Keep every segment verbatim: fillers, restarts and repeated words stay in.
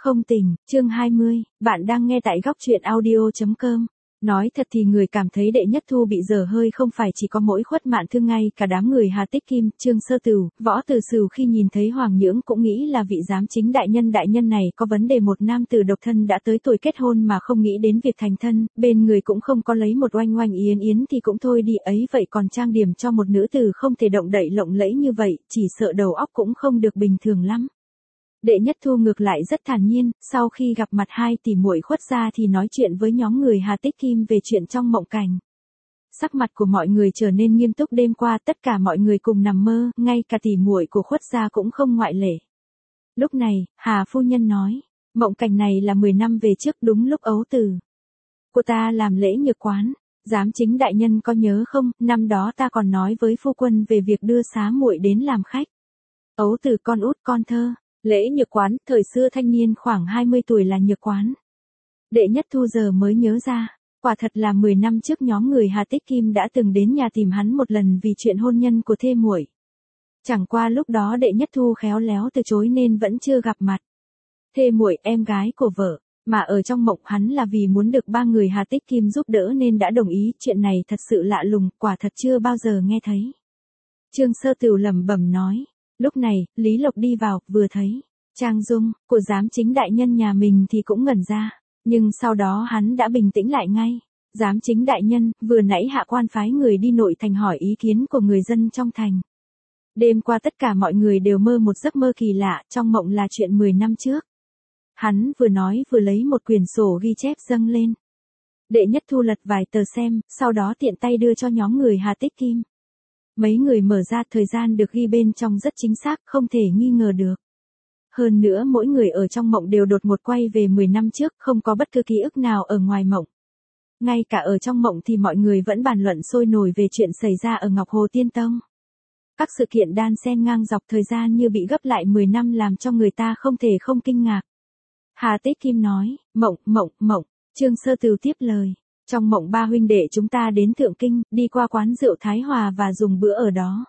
Không tình, chương hai mươi, bạn đang nghe tại góc truyện audio chấm com. Nói thật thì người cảm thấy đệ nhất thu bị dở hơi không phải chỉ có mỗi Khuất Mạn Thư, ngay cả đám người Hà Tích Kim, Trương Sơ Tửu, Võ Từ Sửu khi nhìn thấy Hoàng Nhưỡng cũng nghĩ là vị giám chính đại nhân đại nhân này có vấn đề. Một nam tử độc thân đã tới tuổi kết hôn mà không nghĩ đến việc thành thân, bên người cũng không có lấy một oanh oanh yến yến thì cũng thôi đi, ấy vậy còn trang điểm cho một nữ tử không thể động đậy lộng lẫy như vậy, chỉ sợ đầu óc cũng không được bình thường lắm. Đệ nhất thu ngược lại rất thản nhiên, sau khi gặp mặt hai tỷ muội Khuất gia thì nói chuyện với nhóm người Hà Tích Kim về chuyện trong mộng cảnh. Sắc mặt của mọi người trở nên nghiêm túc. Đêm qua tất cả mọi người cùng nằm mơ, ngay cả tỷ muội của Khuất gia cũng không ngoại lệ. Lúc này, Hà phu nhân nói, mộng cảnh này là mười năm về trước, đúng lúc ấu tử của ta làm lễ nhược quán. Giám chính đại nhân có nhớ không, năm đó ta còn nói với phu quân về việc đưa xá muội đến làm khách. Ấu tử con út con thơ. Lễ nhược quán, thời xưa thanh niên khoảng hai mươi tuổi là nhược quán. Đệ nhất thu giờ mới nhớ ra, quả thật là mười năm trước nhóm người Hà Tích Kim đã từng đến nhà tìm hắn một lần vì chuyện hôn nhân của thê muội. Chẳng qua lúc đó đệ nhất thu khéo léo từ chối nên vẫn chưa gặp mặt. Thê muội, em gái của vợ, mà ở trong mộng hắn là vì muốn được ba người Hà Tích Kim giúp đỡ nên đã đồng ý. Chuyện này thật sự lạ lùng, quả thật chưa bao giờ nghe thấy. Trương Sơ Tửu lẩm bẩm nói. Lúc này, Lý Lộc đi vào, vừa thấy trang dung của giám chính đại nhân nhà mình thì cũng ngẩn ra, nhưng sau đó hắn đã bình tĩnh lại ngay. Giám chính đại nhân, vừa nãy hạ quan phái người đi nội thành hỏi ý kiến của người dân trong thành. Đêm qua tất cả mọi người đều mơ một giấc mơ kỳ lạ, trong mộng là chuyện mười năm trước. Hắn vừa nói vừa lấy một quyển sổ ghi chép dâng lên. Đệ nhất thu lật vài tờ xem, sau đó tiện tay đưa cho nhóm người Hà Tích Kim. Mấy người mở ra, thời gian được ghi bên trong rất chính xác, không thể nghi ngờ được. Hơn nữa mỗi người ở trong mộng đều đột ngột quay về mười năm trước, không có bất cứ ký ức nào ở ngoài mộng. Ngay cả ở trong mộng thì mọi người vẫn bàn luận sôi nổi về chuyện xảy ra ở Ngọc Hồ Tiên Tông. Các sự kiện đan xen ngang dọc thời gian như bị gấp lại mười năm làm cho người ta không thể không kinh ngạc. Hà Tích Kim nói, mộng, mộng, mộng. Trương Sơ Tửu tiếp lời. Trong mộng ba huynh đệ chúng ta đến Thượng Kinh, đi qua quán rượu Thái Hòa và dùng bữa ở đó.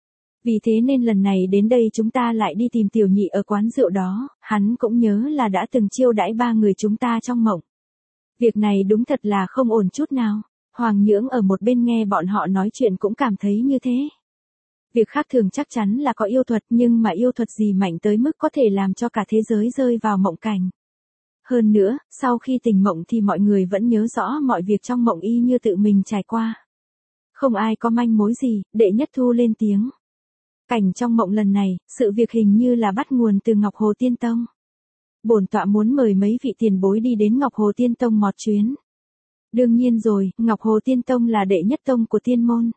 Vì thế nên lần này đến đây chúng ta lại đi tìm tiểu nhị ở quán rượu đó, hắn cũng nhớ là đã từng chiêu đãi ba người chúng ta trong mộng. Việc này đúng thật là không ổn chút nào. Hoàng Nhưỡng ở một bên nghe bọn họ nói chuyện cũng cảm thấy như thế. Việc khác thường chắc chắn là có yêu thuật, nhưng mà yêu thuật gì mạnh tới mức có thể làm cho cả thế giới rơi vào mộng cảnh. Hơn nữa, sau khi tỉnh mộng thì mọi người vẫn nhớ rõ mọi việc trong mộng y như tự mình trải qua. Không ai có manh mối gì, đệ nhất thu lên tiếng. Cảnh trong mộng lần này, sự việc hình như là bắt nguồn từ Ngọc Hồ Tiên Tông. Bổn tọa muốn mời mấy vị tiền bối đi đến Ngọc Hồ Tiên Tông một chuyến. Đương nhiên rồi, Ngọc Hồ Tiên Tông là đệ nhất tông của tiên môn.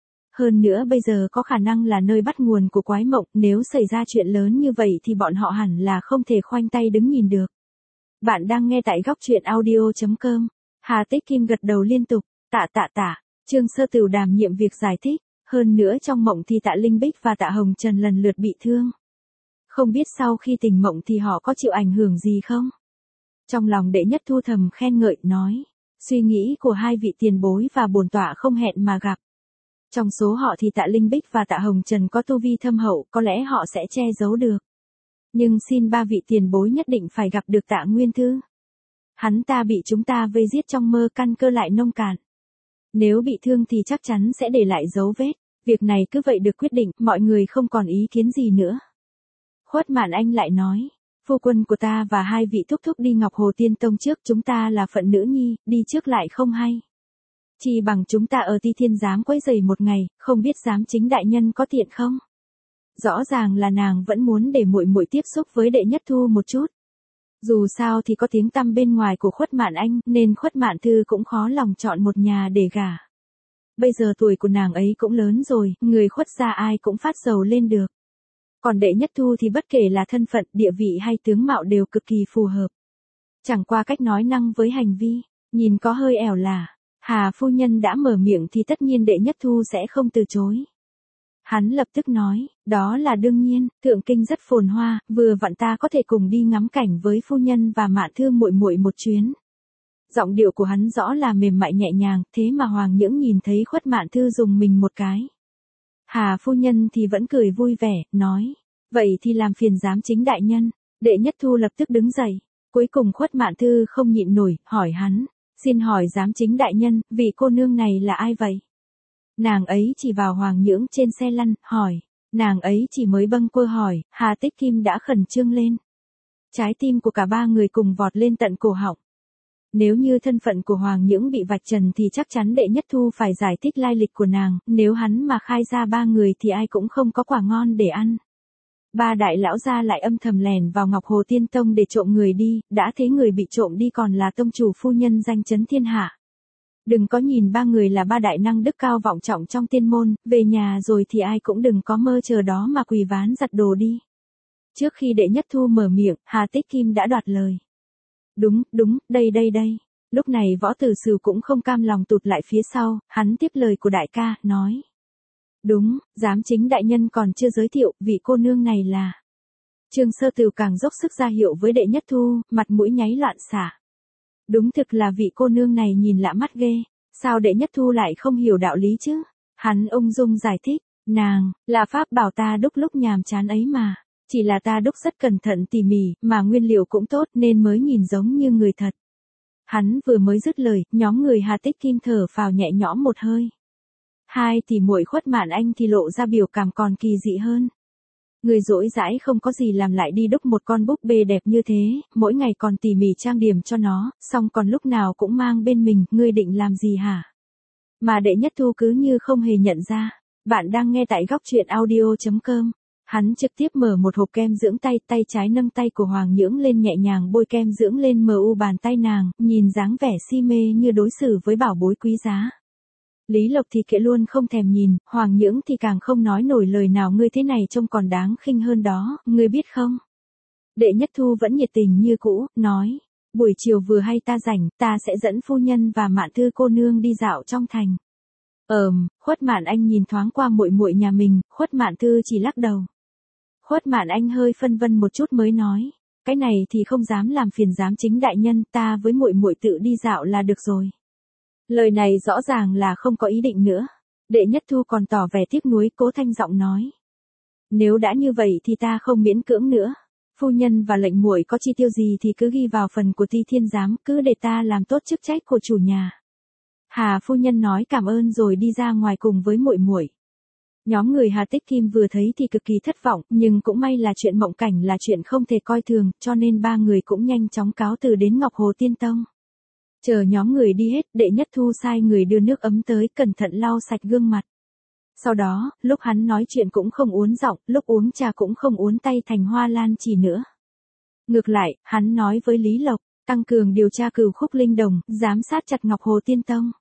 Hơn nữa bây giờ có khả năng là nơi bắt nguồn của quái mộng, nếu xảy ra chuyện lớn như vậy thì bọn họ hẳn là không thể khoanh tay đứng nhìn được. Bạn đang nghe tại góc truyện audio chấm com. Hà Tích Kim gật đầu liên tục, tạ tạ tạ. Trương Sơ Tửu đảm nhiệm việc giải thích. Hơn nữa trong mộng thì Tạ Linh Bích và Tạ Hồng Trần lần lượt bị thương. Không biết sau khi tỉnh mộng thì họ có chịu ảnh hưởng gì không? Trong lòng đệ nhất thu thầm khen ngợi, nói. Suy nghĩ của hai vị tiền bối và bổn tọa không hẹn mà gặp. Trong số họ thì Tạ Linh Bích và Tạ Hồng Trần có tu vi thâm hậu, có lẽ họ sẽ che giấu được. Nhưng xin ba vị tiền bối nhất định phải gặp được Tạ Nguyên Thư. Hắn ta bị chúng ta vây giết trong mơ, căn cơ lại nông cạn. Nếu bị thương thì chắc chắn sẽ để lại dấu vết. Việc này cứ vậy được quyết định, mọi người không còn ý kiến gì nữa. Khuất Mạn Anh lại nói, phu quân của ta và hai vị thúc thúc đi Ngọc Hồ Tiên Tông trước, chúng ta là phận nữ nhi, đi trước lại không hay. Chỉ bằng chúng ta ở Ti Thiên Giám quấy rầy một ngày, không biết giám chính đại nhân có tiện không? Rõ ràng là nàng vẫn muốn để muội muội tiếp xúc với đệ nhất thu một chút. Dù sao thì có tiếng tăm bên ngoài của Khuất Mạn Anh, nên Khuất Mạn Thư cũng khó lòng chọn một nhà để gả. Bây giờ tuổi của nàng ấy cũng lớn rồi, người Khuất gia ai cũng phát giàu lên được. Còn đệ nhất thu thì bất kể là thân phận, địa vị hay tướng mạo đều cực kỳ phù hợp. Chẳng qua cách nói năng với hành vi, nhìn có hơi ẻo lả. Hà phu nhân đã mở miệng thì tất nhiên đệ nhất thu sẽ không từ chối. Hắn lập tức nói, đó là đương nhiên, Thượng Kinh rất phồn hoa, vừa vặn ta có thể cùng đi ngắm cảnh với phu nhân và Mạn Thư muội muội một chuyến. Giọng điệu của hắn rõ là mềm mại nhẹ nhàng, thế mà Hoàng Nhưỡng nhìn thấy Khuất Mạn Thư dùng mình một cái. Hà phu nhân thì vẫn cười vui vẻ, nói, vậy thì làm phiền giám chính đại nhân. Đệ nhất thu lập tức đứng dậy, Cuối cùng Khuất Mạn Thư không nhịn nổi, hỏi hắn, xin hỏi giám chính đại nhân, vị cô nương này là ai vậy? Nàng ấy chỉ vào Hoàng Nhưỡng trên xe lăn, hỏi, nàng ấy chỉ mới bâng quơ hỏi, Hà Tích Kim đã khẩn trương lên. Trái tim của cả ba người cùng vọt lên tận cổ họng. Nếu như thân phận của Hoàng Nhưỡng bị vạch trần thì chắc chắn Đệ Nhất Thu phải giải thích lai lịch của nàng, nếu hắn mà khai ra ba người thì ai cũng không có quả ngon để ăn. Ba đại lão gia lại âm thầm lèn vào Ngọc Hồ Tiên Tông để trộm người đi, đã thấy người bị trộm đi còn là tông chủ phu nhân danh chấn thiên hạ. Đừng có nhìn ba người là ba đại năng đức cao vọng trọng trong tiên môn, về nhà rồi thì ai cũng đừng có mơ chờ đó mà quỳ ván giặt đồ đi. Trước khi Đệ Nhất Thu mở miệng, Hà Tích Kim đã đoạt lời. Đúng, đúng, đây đây đây. Lúc này Võ Tử Sửu cũng không cam lòng tụt lại phía sau, hắn tiếp lời của đại ca, nói. Đúng, giám chính đại nhân còn chưa giới thiệu, vị cô nương này là. Trương Sơ Tửu càng dốc sức ra hiệu với Đệ Nhất Thu, mặt mũi nháy loạn xạ. Đúng thực là vị cô nương này nhìn lạ mắt ghê, sao Đệ Nhất Thu lại không hiểu đạo lý chứ? Hắn ung dung giải thích, nàng, là pháp bảo ta đúc lúc nhàm chán ấy mà. Chỉ là ta đúc rất cẩn thận tỉ mỉ, mà nguyên liệu cũng tốt nên mới nhìn giống như người thật. Hắn vừa mới dứt lời, nhóm người Hà Tích Kim thở phào nhẹ nhõm một hơi. Hai tỷ muội Khuất Mạn Anh thì lộ ra biểu cảm còn kỳ dị hơn. Người dỗi dãi không có gì làm lại đi đúc một con búp bê đẹp như thế, mỗi ngày còn tỉ mỉ trang điểm cho nó, xong còn lúc nào cũng mang bên mình, ngươi định làm gì hả? Mà Đệ Nhất Thu cứ như không hề nhận ra. Bạn đang nghe tại góc truyện audio chấm com. Hắn trực tiếp mở một hộp kem dưỡng tay, tay trái nâng tay của Hoàng Nhưỡng lên nhẹ nhàng bôi kem dưỡng lên mờ u bàn tay nàng, nhìn dáng vẻ si mê như đối xử với bảo bối quý giá. Lý Lộc thì kệ luôn không thèm nhìn, Hoàng Nhưỡng thì càng không nói nổi lời nào, ngươi thế này trông còn đáng khinh hơn đó, ngươi biết không? Đệ Nhất Thu vẫn nhiệt tình như cũ, nói, buổi chiều vừa hay ta rảnh, ta sẽ dẫn phu nhân và Mạn Thư cô nương đi dạo trong thành. Ờm, Khuất Mạn Anh nhìn thoáng qua muội muội nhà mình, Khuất Mạn Thư chỉ lắc đầu. Khuất Mạn Anh hơi phân vân một chút mới nói, cái này thì không dám làm phiền giám chính đại nhân, ta với muội muội tự đi dạo là được rồi. Lời này rõ ràng là không có ý định nữa. Đệ Nhất Thu còn tỏ vẻ tiếc nuối, cố thanh giọng nói. Nếu đã như vậy thì ta không miễn cưỡng nữa. Phu nhân và lệnh muội có chi tiêu gì thì cứ ghi vào phần của Ti Thiên giám, cứ để ta làm tốt chức trách của chủ nhà. Hà phu nhân nói cảm ơn rồi đi ra ngoài cùng với muội muội. Nhóm người Hà Tích Kim vừa thấy thì cực kỳ thất vọng, nhưng cũng may là chuyện mộng cảnh là chuyện không thể coi thường, cho nên ba người cũng nhanh chóng cáo từ đến Ngọc Hồ Tiên Tông. Chờ nhóm người đi hết, Đệ Nhất Thu sai người đưa nước ấm tới, cẩn thận lau sạch gương mặt. Sau đó, lúc hắn nói chuyện cũng không uốn giọng, lúc uống trà cũng không uốn tay thành hoa lan chỉ nữa. Ngược lại, hắn nói với Lý Lộc, tăng cường điều tra cửu khúc linh đồng, giám sát chặt Ngọc Hồ Tiên Tông.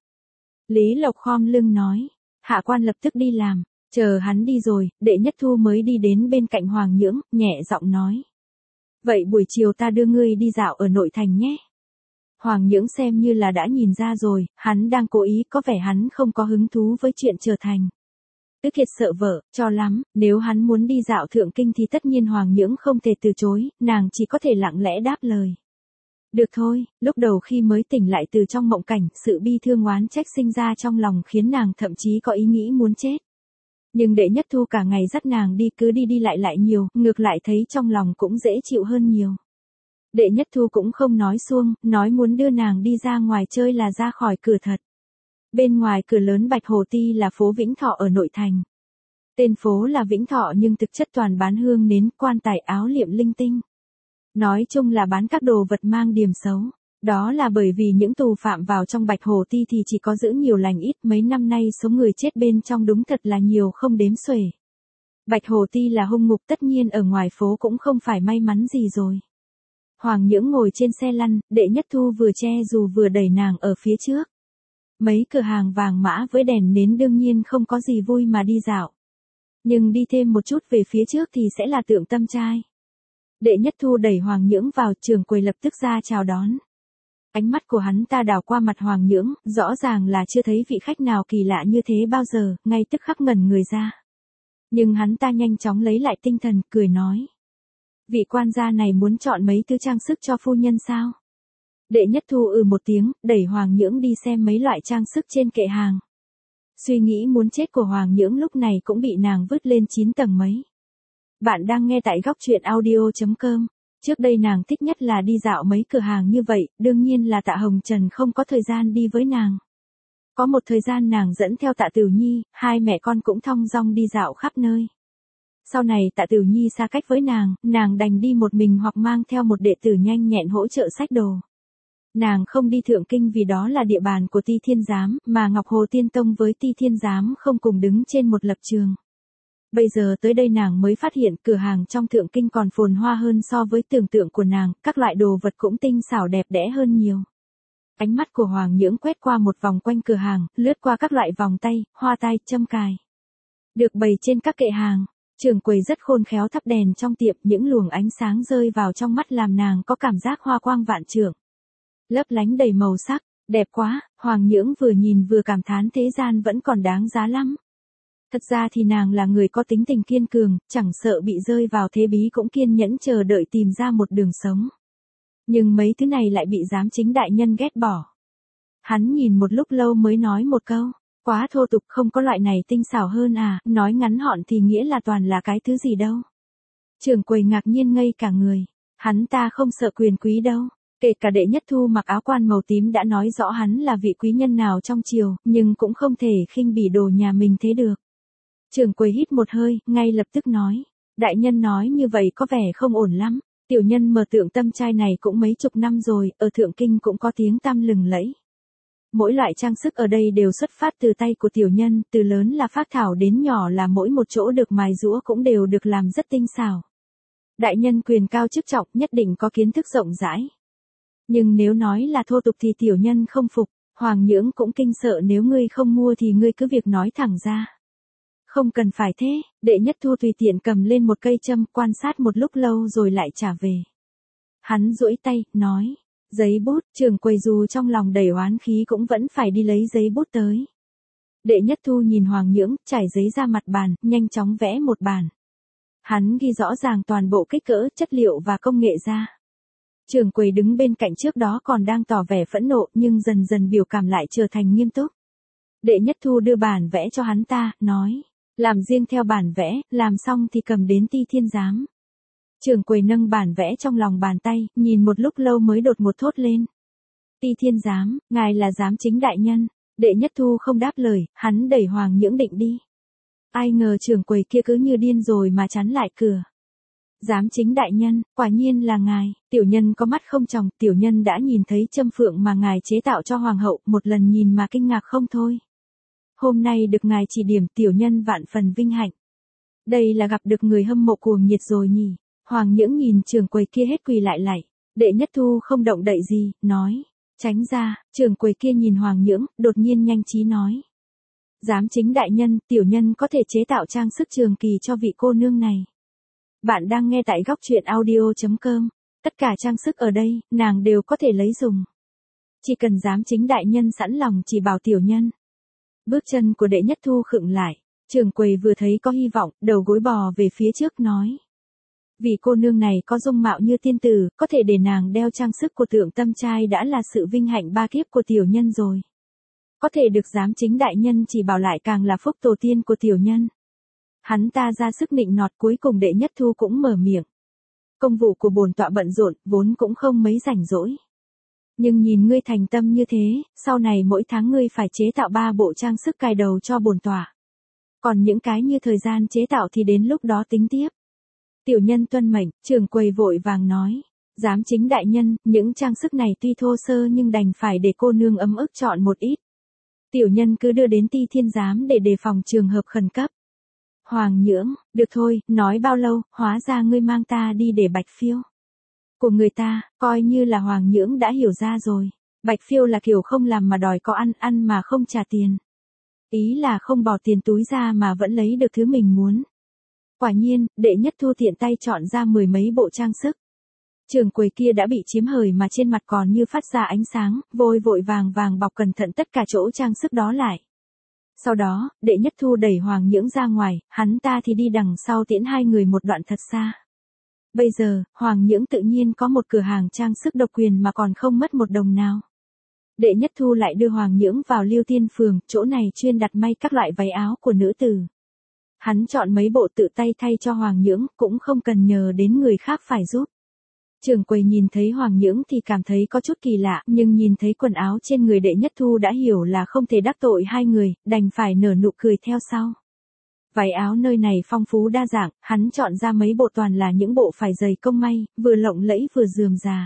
Lý Lộc khom lưng nói, hạ quan lập tức đi làm. Chờ hắn đi rồi, Đệ Nhất Thu mới đi đến bên cạnh Hoàng Nhưỡng, nhẹ giọng nói. Vậy buổi chiều ta đưa ngươi đi dạo ở nội thành nhé. Hoàng Nhưỡng xem như là đã nhìn ra rồi, hắn đang cố ý, có vẻ hắn không có hứng thú với chuyện trở thành. Tức Kiệt sợ vợ, cho lắm, nếu hắn muốn đi dạo thượng kinh thì tất nhiên Hoàng Nhưỡng không thể từ chối, nàng chỉ có thể lặng lẽ đáp lời. Được thôi, lúc đầu khi mới tỉnh lại từ trong mộng cảnh, sự bi thương oán trách sinh ra trong lòng khiến nàng thậm chí có ý nghĩ muốn chết. Nhưng Đệ Nhất Thu cả ngày dắt nàng đi, cứ đi đi lại lại nhiều, ngược lại thấy trong lòng cũng dễ chịu hơn nhiều. Đệ Nhất Thu cũng không nói suông, nói muốn đưa nàng đi ra ngoài chơi là ra khỏi cửa thật. Bên ngoài cửa lớn Bạch Hồ Ti là phố Vĩnh Thọ ở nội thành. Tên phố là Vĩnh Thọ nhưng thực chất toàn bán hương nến, quan tài, áo liệm linh tinh. Nói chung là bán các đồ vật mang điềm xấu. Đó là bởi vì những tù phạm vào trong Bạch Hồ Ti thì chỉ có giữ nhiều lành ít, mấy năm nay số người chết bên trong đúng thật là nhiều không đếm xuể. Bạch Hồ Ti là hung ngục, tất nhiên ở ngoài phố cũng không phải may mắn gì rồi. Hoàng Nhưỡng ngồi trên xe lăn, Đệ Nhất Thu vừa che dù vừa đẩy nàng ở phía trước. Mấy cửa hàng vàng mã với đèn nến đương nhiên không có gì vui mà đi dạo. Nhưng đi thêm một chút về phía trước thì sẽ là Tượng Tâm Trai. Đệ Nhất Thu đẩy Hoàng Nhưỡng vào, trường quầy lập tức ra chào đón. Ánh mắt của hắn ta đảo qua mặt Hoàng Nhưỡng, rõ ràng là chưa thấy vị khách nào kỳ lạ như thế bao giờ, ngay tức khắc ngẩn người ra. Nhưng hắn ta nhanh chóng lấy lại tinh thần, cười nói. Vị quan gia này muốn chọn mấy thứ trang sức cho phu nhân sao? Đệ Nhất Thu ừ một tiếng, đẩy Hoàng Nhưỡng đi xem mấy loại trang sức trên kệ hàng. Suy nghĩ muốn chết của Hoàng Nhưỡng lúc này cũng bị nàng vứt lên chín tầng mấy. Bạn đang nghe tại góc truyện audio chấm com. Trước đây nàng thích nhất là đi dạo mấy cửa hàng như vậy, đương nhiên là Tạ Hồng Trần không có thời gian đi với nàng. Có một thời gian nàng dẫn theo Tạ Tửu Nhi, hai mẹ con cũng thong dong đi dạo khắp nơi. Sau này Tạ Tửu Nhi xa cách với nàng, nàng đành đi một mình hoặc mang theo một đệ tử nhanh nhẹn hỗ trợ xách đồ. Nàng không đi Thượng Kinh vì đó là địa bàn của Ti Thiên Giám, mà Ngọc Hồ Tiên Tông với Ti Thiên Giám không cùng đứng trên một lập trường. Bây giờ tới đây nàng mới phát hiện cửa hàng trong Thượng Kinh còn phồn hoa hơn so với tưởng tượng của nàng, các loại đồ vật cũng tinh xảo đẹp đẽ hơn nhiều. Ánh mắt của Hoàng Nhưỡng quét qua một vòng quanh cửa hàng, lướt qua các loại vòng tay, hoa tai, châm cài. Được bày trên các kệ hàng, trưởng quầy rất khôn khéo thắp đèn trong tiệm, những luồng ánh sáng rơi vào trong mắt làm nàng có cảm giác hoa quang vạn trượng. Lấp lánh đầy màu sắc, đẹp quá, Hoàng Nhưỡng vừa nhìn vừa cảm thán thế gian vẫn còn đáng giá lắm. Thật ra thì nàng là người có tính tình kiên cường, chẳng sợ bị rơi vào thế bí cũng kiên nhẫn chờ đợi tìm ra một đường sống. Nhưng mấy thứ này lại bị giám chính đại nhân ghét bỏ. Hắn nhìn một lúc lâu mới nói một câu, quá thô tục, không có loại này tinh xảo hơn à, nói ngắn gọn thì nghĩa là toàn là cái thứ gì đâu. Trưởng quầy ngạc nhiên ngây cả người, hắn ta không sợ quyền quý đâu. Kể cả Đệ Nhất Thu mặc áo quan màu tím đã nói rõ hắn là vị quý nhân nào trong triều, nhưng cũng không thể khinh bỉ đồ nhà mình thế được. Trưởng quầy hít một hơi, ngay lập tức nói, đại nhân nói như vậy có vẻ không ổn lắm. Tiểu nhân mở Tượng Tâm Trai này cũng mấy chục năm rồi, ở Thượng Kinh cũng có tiếng tăm lừng lẫy. Mỗi loại trang sức ở đây đều xuất phát từ tay của tiểu nhân, từ lớn là phác thảo đến nhỏ là mỗi một chỗ được mài giũa cũng đều được làm rất tinh xảo. Đại nhân quyền cao chức trọng nhất định có kiến thức rộng rãi. Nhưng nếu nói là thô tục thì tiểu nhân không phục, Hoàng Nhưỡng cũng kinh sợ, nếu ngươi không mua thì ngươi cứ việc nói thẳng ra. Không cần phải thế, Đệ Nhất Thu tùy tiện cầm lên một cây châm, quan sát một lúc lâu rồi lại trả về. Hắn duỗi tay, nói, giấy bút, trưởng quầy dù trong lòng đầy oán khí cũng vẫn phải đi lấy giấy bút tới. Đệ Nhất Thu nhìn Hoàng Nhưỡng, trải giấy ra mặt bàn, nhanh chóng vẽ một bản. Hắn ghi rõ ràng toàn bộ kích cỡ, chất liệu và công nghệ ra. Trưởng quầy đứng bên cạnh trước đó còn đang tỏ vẻ phẫn nộ, nhưng dần dần biểu cảm lại trở thành nghiêm túc. Đệ Nhất Thu đưa bản vẽ cho hắn ta, nói, làm riêng theo bản vẽ, làm xong thì cầm đến Ti Thiên Giám. Trưởng quầy nâng bản vẽ trong lòng bàn tay, nhìn một lúc lâu mới đột một thốt lên. Ti Thiên Giám, ngài là giám chính đại nhân. Đệ Nhất Thu không đáp lời, hắn đẩy Hoàng Nhưỡng định đi. Ai ngờ trưởng quầy kia cứ như điên rồi mà chắn lại cửa. Giám chính đại nhân, quả nhiên là ngài. Tiểu nhân có mắt không tròng, tiểu nhân đã nhìn thấy châm phượng mà ngài chế tạo cho hoàng hậu, một lần nhìn mà kinh ngạc không thôi. Hôm nay được ngài chỉ điểm, tiểu nhân vạn phần vinh hạnh. Đây là gặp được người hâm mộ cuồng nhiệt rồi nhỉ. Hoàng Nhưỡng nhìn trưởng quầy kia hết quỳ lại lạy. Đệ Nhất Thu không động đậy gì, nói, tránh ra. Trưởng quầy kia nhìn Hoàng Nhưỡng, đột nhiên nhanh trí nói, giám chính đại nhân, tiểu nhân có thể chế tạo trang sức trường kỳ cho vị cô nương này. Bạn đang nghe tại góc truyện audio chấm com. Tất cả trang sức ở đây, nàng đều có thể lấy dùng. Chỉ cần giám chính đại nhân sẵn lòng chỉ bảo tiểu nhân. Bước chân của Đệ Nhất Thu khựng lại. Trưởng quầy vừa thấy có hy vọng, đầu gối bò về phía trước nói, vì cô nương này có dung mạo như tiên tử, có thể để nàng đeo trang sức của Tượng Tâm Trai đã là sự vinh hạnh ba kiếp của tiểu nhân rồi. Có thể được giám chính đại nhân chỉ bảo lại càng là phúc tổ tiên của tiểu nhân. Hắn ta ra sức nịnh nọt, cuối cùng Đệ Nhất Thu cũng mở miệng. Công vụ của bổn tọa bận rộn, vốn cũng không mấy rảnh rỗi. Nhưng nhìn ngươi thành tâm như thế, sau này mỗi tháng ngươi phải chế tạo ba bộ trang sức cài đầu cho bổn tọa. Còn những cái như thời gian chế tạo thì đến lúc đó tính tiếp. Tiểu nhân tuân mệnh. Trưởng quầy vội vàng nói, giám chính đại nhân, những trang sức này tuy thô sơ nhưng đành phải để cô nương ấm ức chọn một ít. Tiểu nhân cứ đưa đến Ti Thiên Giám để đề phòng trường hợp khẩn cấp. Hoàng Nhưỡng, được thôi, nói bao lâu, hóa ra ngươi mang ta đi để bạch phiêu. Của người ta, coi như là Hoàng Nhưỡng đã hiểu ra rồi. Bạch phiêu là kiểu không làm mà đòi có ăn, ăn mà không trả tiền. Ý là không bỏ tiền túi ra mà vẫn lấy được thứ mình muốn. Quả nhiên, Đệ Nhất Thu tiện tay chọn ra mười mấy bộ trang sức. Trưởng quầy kia đã bị chiếm hời mà trên mặt còn như phát ra ánh sáng, vội vội vàng vàng bọc cẩn thận tất cả chỗ trang sức đó lại. Sau đó, Đệ Nhất Thu đẩy Hoàng Nhưỡng ra ngoài, hắn ta thì đi đằng sau tiễn hai người một đoạn thật xa. Bây giờ, Hoàng Nhưỡng tự nhiên có một cửa hàng trang sức độc quyền mà còn không mất một đồng nào. Đệ Nhất Thu lại đưa Hoàng Nhưỡng vào Liêu Tiên Phường, chỗ này chuyên đặt may các loại váy áo của nữ tử. Hắn chọn mấy bộ tự tay thay cho Hoàng Nhưỡng, cũng không cần nhờ đến người khác phải giúp. Trưởng quầy nhìn thấy Hoàng Nhưỡng thì cảm thấy có chút kỳ lạ, nhưng nhìn thấy quần áo trên người Đệ Nhất Thu đã hiểu là không thể đắc tội hai người, đành phải nở nụ cười theo sau. Váy áo nơi này phong phú đa dạng, hắn chọn ra mấy bộ toàn là những bộ vải dày công may, vừa lộng lẫy vừa rườm rà.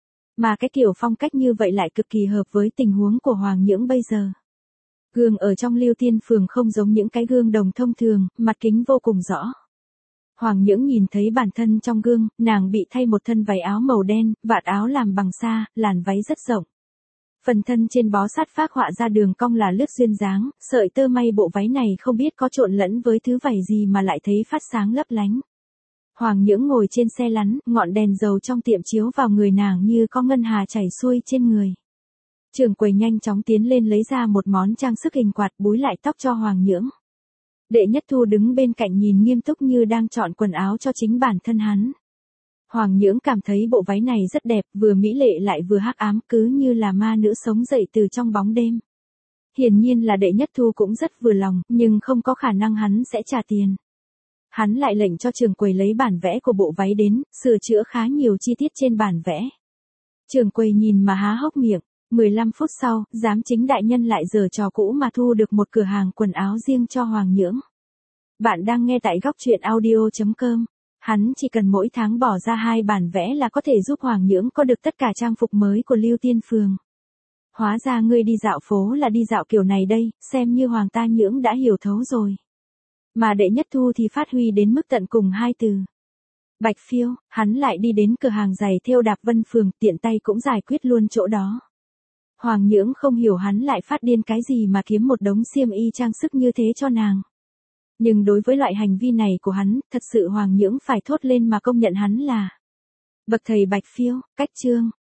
Mà cái kiểu phong cách như vậy lại cực kỳ hợp với tình huống của Hoàng Nhưỡng bây giờ. Gương ở trong Lưu Tiên Phường không giống những cái gương đồng thông thường, mặt kính vô cùng rõ. Hoàng Nhưỡng nhìn thấy bản thân trong gương, nàng bị thay một thân váy áo màu đen, vạt áo làm bằng sa, làn váy rất rộng. Phần thân trên bó sát phác họa ra đường cong là lướt duyên dáng, sợi tơ may bộ váy này không biết có trộn lẫn với thứ vảy gì mà lại thấy phát sáng lấp lánh. Hoàng Nhưỡng ngồi trên xe lắn, ngọn đèn dầu trong tiệm chiếu vào người nàng như có ngân hà chảy xuôi trên người. Trưởng quầy nhanh chóng tiến lên lấy ra một món trang sức hình quạt búi lại tóc cho Hoàng Nhưỡng. Đệ Nhất Thu đứng bên cạnh nhìn nghiêm túc như đang chọn quần áo cho chính bản thân hắn. Hoàng Nhưỡng cảm thấy bộ váy này rất đẹp, vừa mỹ lệ lại vừa hắc ám, cứ như là ma nữ sống dậy từ trong bóng đêm. Hiển nhiên là Đệ Nhất Thu cũng rất vừa lòng, nhưng không có khả năng hắn sẽ trả tiền. Hắn lại lệnh cho trưởng quầy lấy bản vẽ của bộ váy đến, sửa chữa khá nhiều chi tiết trên bản vẽ. Trưởng quầy nhìn mà há hốc miệng. mười lăm phút sau, giám chính đại nhân lại giở trò cũ mà thu được một cửa hàng quần áo riêng cho Hoàng Nhưỡng. Bạn đang nghe tại góc truyện audio chấm com. Hắn chỉ cần mỗi tháng bỏ ra hai bản vẽ là có thể giúp Hoàng Nhưỡng có được tất cả trang phục mới của Lưu Tiên Phường. Hóa ra ngươi đi dạo phố là đi dạo kiểu này đây, xem như Hoàng ta Nhưỡng đã hiểu thấu rồi. Mà Đệ Nhất Thu thì phát huy đến mức tận cùng hai từ. Bạch phiêu, hắn lại đi đến cửa hàng giày thêu Đạp Vân Phường, tiện tay cũng giải quyết luôn chỗ đó. Hoàng Nhưỡng không hiểu hắn lại phát điên cái gì mà kiếm một đống xiêm y trang sức như thế cho nàng. Nhưng đối với loại hành vi này của hắn, thật sự Hoàng Nhưỡng phải thốt lên mà công nhận hắn là bậc thầy Bạch phiêu, cách chương.